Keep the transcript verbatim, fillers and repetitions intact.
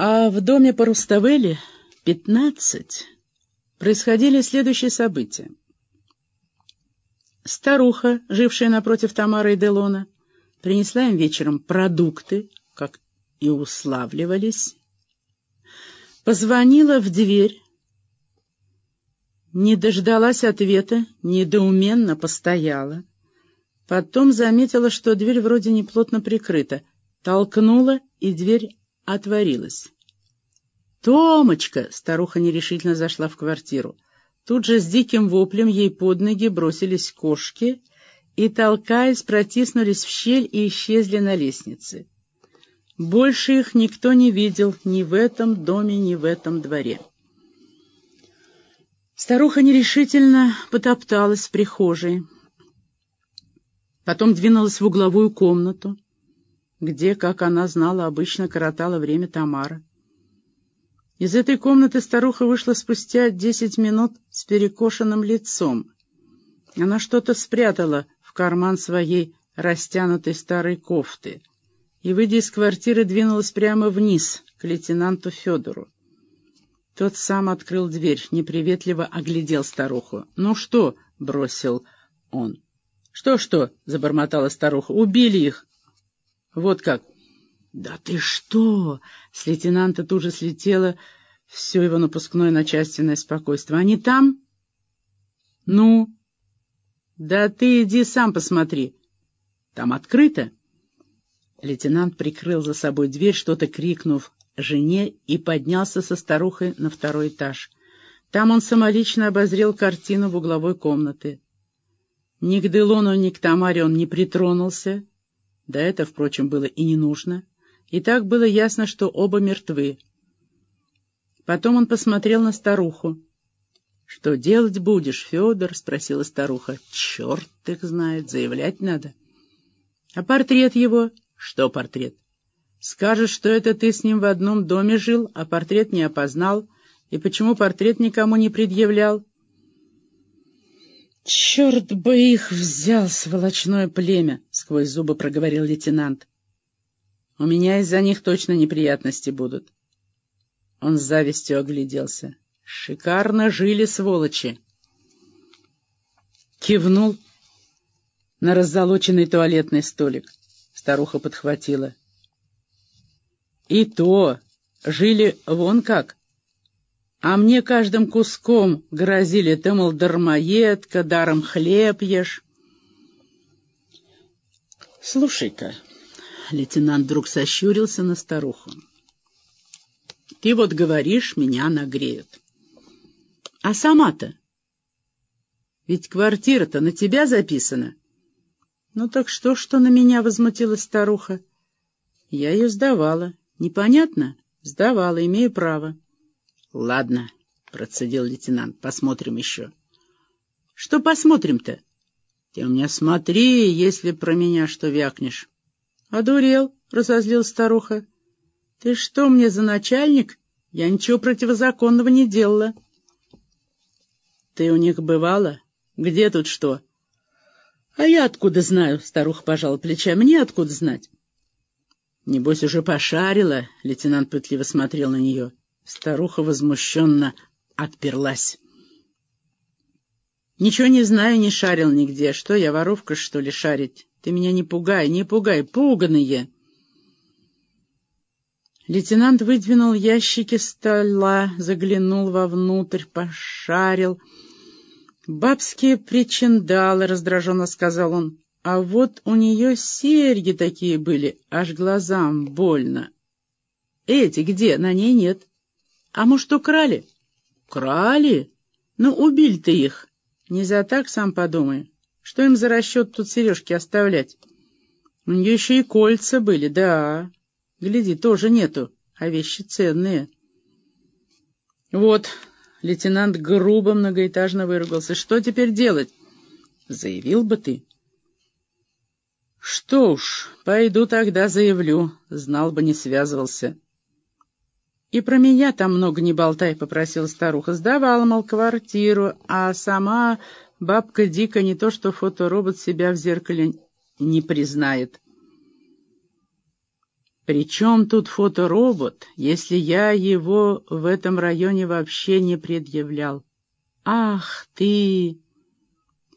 А в доме по Руставели, пятнадцать, происходили следующие события. Старуха, жившая напротив Тамары и Делона, принесла им вечером продукты, как и уславливались, позвонила в дверь, не дождалась ответа, недоуменно постояла, потом заметила, что дверь вроде неплотно прикрыта, толкнула, и дверь отворилась. «Томочка!» — старуха нерешительно зашла в квартиру. Тут же с диким воплем ей под ноги бросились кошки и, толкаясь, протиснулись в щель и исчезли на лестнице. Больше их никто не видел ни в этом доме, ни в этом дворе. Старуха нерешительно потопталась в прихожей. Потом двинулась в угловую комнату, где, как она знала, обычно коротала время Тамара. Из этой комнаты старуха вышла спустя десять минут с перекошенным лицом. Она что-то спрятала в карман своей растянутой старой кофты и, выйдя из квартиры, двинулась прямо вниз, к лейтенанту Федору. Тот сам открыл дверь, неприветливо оглядел старуху. «Ну что?» — бросил он. «Что-что?» — забормотала старуха. «Убили их!» «Вот как!» «Да ты что!» — с лейтенанта тут же слетело все его напускное начальственное спокойствие. «Они там?» «Ну?» «Да ты иди сам посмотри. Там открыто?» Лейтенант прикрыл за собой дверь, что-то крикнув жене, и поднялся со старухой на второй этаж. Там он самолично обозрел картину в угловой комнаты. Ни к Делону, ни к Тамаре он не притронулся. Да это, впрочем, было и не нужно. И так было ясно, что оба мертвы. Потом он посмотрел на старуху. «Что делать будешь, Федор?» — спросила старуха. «Черт их знает, заявлять надо». «А портрет его?» «Что портрет?» «Скажешь, что это ты с ним в одном доме жил, а портрет не опознал, и почему портрет никому не предъявлял?» «Черт бы их взял, сволочное племя!» — сквозь зубы проговорил лейтенант. «У меня из-за них точно неприятности будут». Он с завистью огляделся. «Шикарно жили, сволочи!» Кивнул на раззолоченный туалетный столик. Старуха подхватила. «И то! Жили вон как! А мне каждым куском грозили, ты, мол, дармоедка, даром хлеб ешь». «Слушай-ка», — лейтенант вдруг сощурился на старуху, — «ты вот говоришь, меня нагреют. А сама-то? Ведь квартира-то на тебя записана». «Ну так что, что на меня?» — возмутилась старуха. «Я ее сдавала. Непонятно? Сдавала, имею право». «Ладно», — процедил лейтенант, — «посмотрим еще». «Что посмотрим-то?» «Ты у меня смотри, если про меня что вякнешь». «Одурел», — разозлилась старуха. «Ты что мне за начальник? Я ничего противозаконного не делала». «Ты у них бывала? Где тут что?» «А я откуда знаю?» — старуха пожала плечами. «Мне откуда знать?» «Небось, уже пошарила?» — лейтенант пытливо смотрел на нее. Старуха возмущенно отперлась. «Ничего не знаю, не шарил нигде. Что, я воровка, что ли, шарить? Ты меня не пугай, не пугай, пуганые!» Лейтенант выдвинул ящики стола, заглянул вовнутрь, пошарил. «Бабские причиндалы», — раздраженно сказал он. «А вот у нее серьги такие были, аж глазам больно». «Эти где? На ней нет». «А может, украли?» «Крали? Ну, убили ты их. Не за так, сам подумай. Что им за расчет тут сережки оставлять? У нее еще и кольца были, да. Гляди, тоже нету, а вещи ценные». «Вот». Лейтенант грубо многоэтажно выругался. «Что теперь делать?» «Заявил бы ты». «Что уж, пойду тогда заявлю. Знал бы, не связывался». «И про меня там много не болтай», — попросила старуха. «Сдавала, мол, квартиру, а сама бабка Дика не то что фоторобот себя в зеркале не признает». «При чем тут фоторобот, если я его в этом районе вообще не предъявлял?» «Ах ты!»